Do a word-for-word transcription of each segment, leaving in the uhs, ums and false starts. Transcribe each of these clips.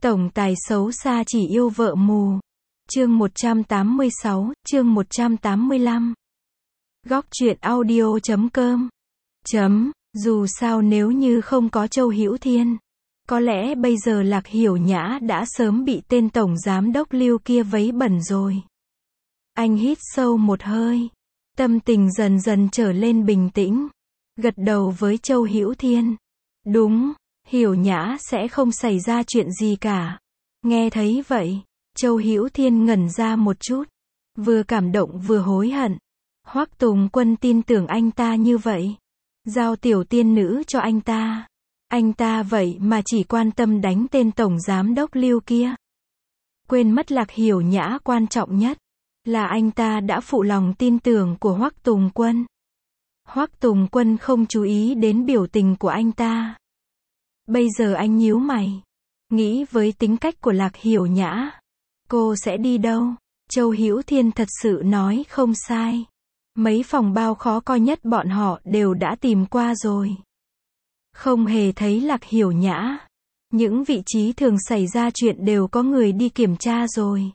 Tổng tài xấu xa chỉ yêu vợ mù. Chương một trăm tám mươi sáu, chương một trăm tám mươi lăm. Góc truyện audio chấm com. Chấm, dù sao nếu như không có Châu Hữu Thiên, có lẽ bây giờ Lạc Hiểu Nhã đã sớm bị tên tổng giám đốc Lưu kia vấy bẩn rồi. Anh hít sâu một hơi, tâm tình dần dần trở lên bình tĩnh, gật đầu với Châu Hữu Thiên. Đúng, Hiểu Nhã sẽ không xảy ra chuyện gì cả. Nghe thấy vậy, Châu Hữu Thiên ngẩn ra một chút, vừa cảm động vừa hối hận. Hoắc Tùng Quân tin tưởng anh ta như vậy, giao tiểu tiên nữ cho anh ta. Anh ta vậy mà chỉ quan tâm đánh tên tổng giám đốc Lưu kia. Quên mất Lạc Hiểu Nhã quan trọng nhất là anh ta đã phụ lòng tin tưởng của Hoắc Tùng Quân. Hoắc Tùng Quân không chú ý đến biểu tình của anh ta. Bây giờ anh nhíu mày, nghĩ với tính cách của Lạc Hiểu Nhã, cô sẽ đi đâu? Châu Hữu Thiên thật sự nói không sai. Mấy phòng bao khó coi nhất bọn họ đều đã tìm qua rồi. Không hề thấy Lạc Hiểu Nhã. Những vị trí thường xảy ra chuyện đều có người đi kiểm tra rồi.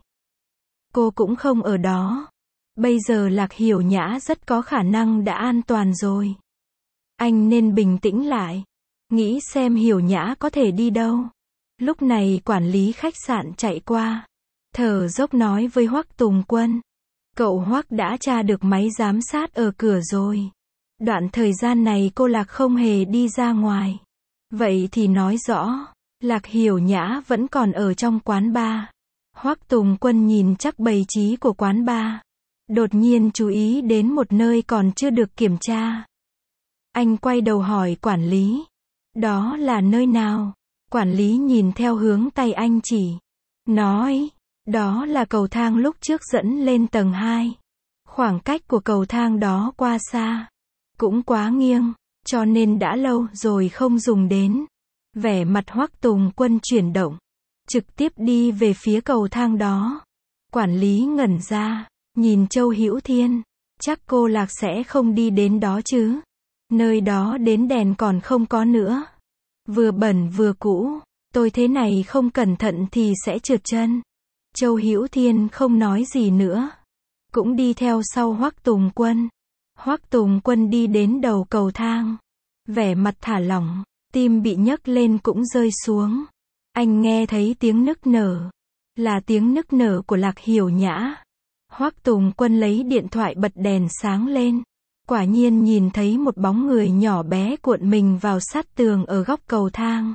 Cô cũng không ở đó. Bây giờ Lạc Hiểu Nhã rất có khả năng đã an toàn rồi. Anh nên bình tĩnh lại, nghĩ xem Hiểu Nhã có thể đi đâu. Lúc này quản lý khách sạn chạy qua, thở dốc nói với Hoắc Tùng Quân. Cậu Hoắc đã tra được máy giám sát ở cửa rồi. Đoạn thời gian này cô Lạc không hề đi ra ngoài. Vậy thì nói rõ, Lạc Hiểu Nhã vẫn còn ở trong quán bar. Hoắc Tùng Quân nhìn chắc bày trí của quán bar, đột nhiên chú ý đến một nơi còn chưa được kiểm tra. Anh quay đầu hỏi quản lý, đó là nơi nào? Quản lý nhìn theo hướng tay anh chỉ, nói, đó là cầu thang lúc trước dẫn lên tầng hai. Khoảng cách của cầu thang đó quá xa, cũng quá nghiêng, cho nên đã lâu rồi không dùng đến. Vẻ mặt Hoắc Tùng Quân chuyển động, trực tiếp đi về phía cầu thang đó. Quản lý ngẩn ra, nhìn Châu Hữu Thiên, chắc cô Lạc sẽ không đi đến đó chứ. Nơi đó đến đèn còn không có nữa. Vừa bẩn vừa cũ, tôi thế này không cẩn thận thì sẽ trượt chân. Châu Hữu Thiên không nói gì nữa, cũng đi theo sau Hoắc Tùng Quân. Hoắc Tùng Quân đi đến đầu cầu thang, vẻ mặt thả lỏng, tim bị nhấc lên cũng rơi xuống. Anh nghe thấy tiếng nức nở, là tiếng nức nở của Lạc Hiểu Nhã. Hoắc Tùng Quân lấy điện thoại bật đèn sáng lên, quả nhiên nhìn thấy một bóng người nhỏ bé cuộn mình vào sát tường ở góc cầu thang,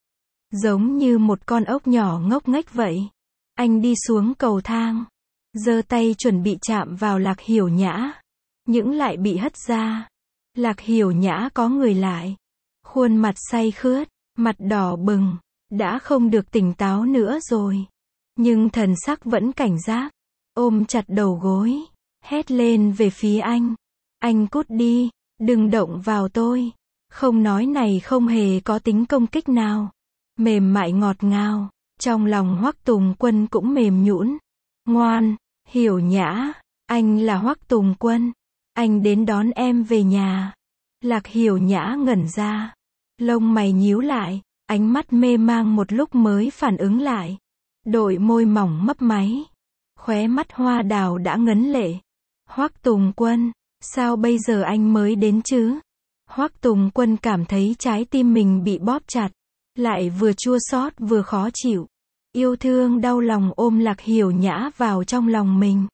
giống như một con ốc nhỏ ngốc nghếch vậy. Anh đi xuống cầu thang, giơ tay chuẩn bị chạm vào Lạc Hiểu Nhã, nhưng lại bị hất ra. Lạc Hiểu Nhã có người lại, khuôn mặt say khướt, mặt đỏ bừng, đã không được tỉnh táo nữa rồi, nhưng thần sắc vẫn cảnh giác, ôm chặt đầu gối, hét lên về phía anh. Anh cút đi, đừng động vào tôi. Không nói này không hề có tính công kích nào, mềm mại ngọt ngào. Trong lòng Hoắc Tùng Quân cũng mềm nhũn. Ngoan, Hiểu Nhã, anh là Hoắc Tùng Quân, anh đến đón em về nhà. Lạc Hiểu Nhã ngẩn ra, lông mày nhíu lại, ánh mắt mê mang một lúc mới phản ứng lại. Đôi môi mỏng mấp máy, khóe mắt hoa đào đã ngấn lệ. Hoắc Tùng Quân, sao bây giờ anh mới đến chứ? Hoắc Tùng Quân cảm thấy trái tim mình bị bóp chặt, lại vừa chua xót vừa khó chịu. Yêu thương đau lòng ôm Lạc Hiểu Nhã vào trong lòng mình,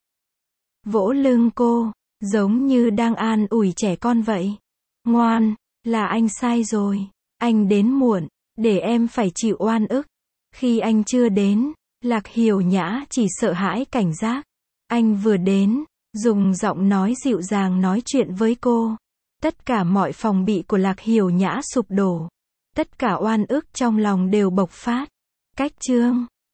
vỗ lưng cô, giống như đang an ủi trẻ con vậy. Ngoan, là anh sai rồi, anh đến muộn, để em phải chịu oan ức. Khi anh chưa đến, Lạc Hiểu Nhã chỉ sợ hãi cảnh giác. Anh vừa đến, dùng giọng nói dịu dàng nói chuyện với cô. Tất cả mọi phòng bị của Lạc Hiểu Nhã sụp đổ, tất cả oan ức trong lòng đều bộc phát. Cách chương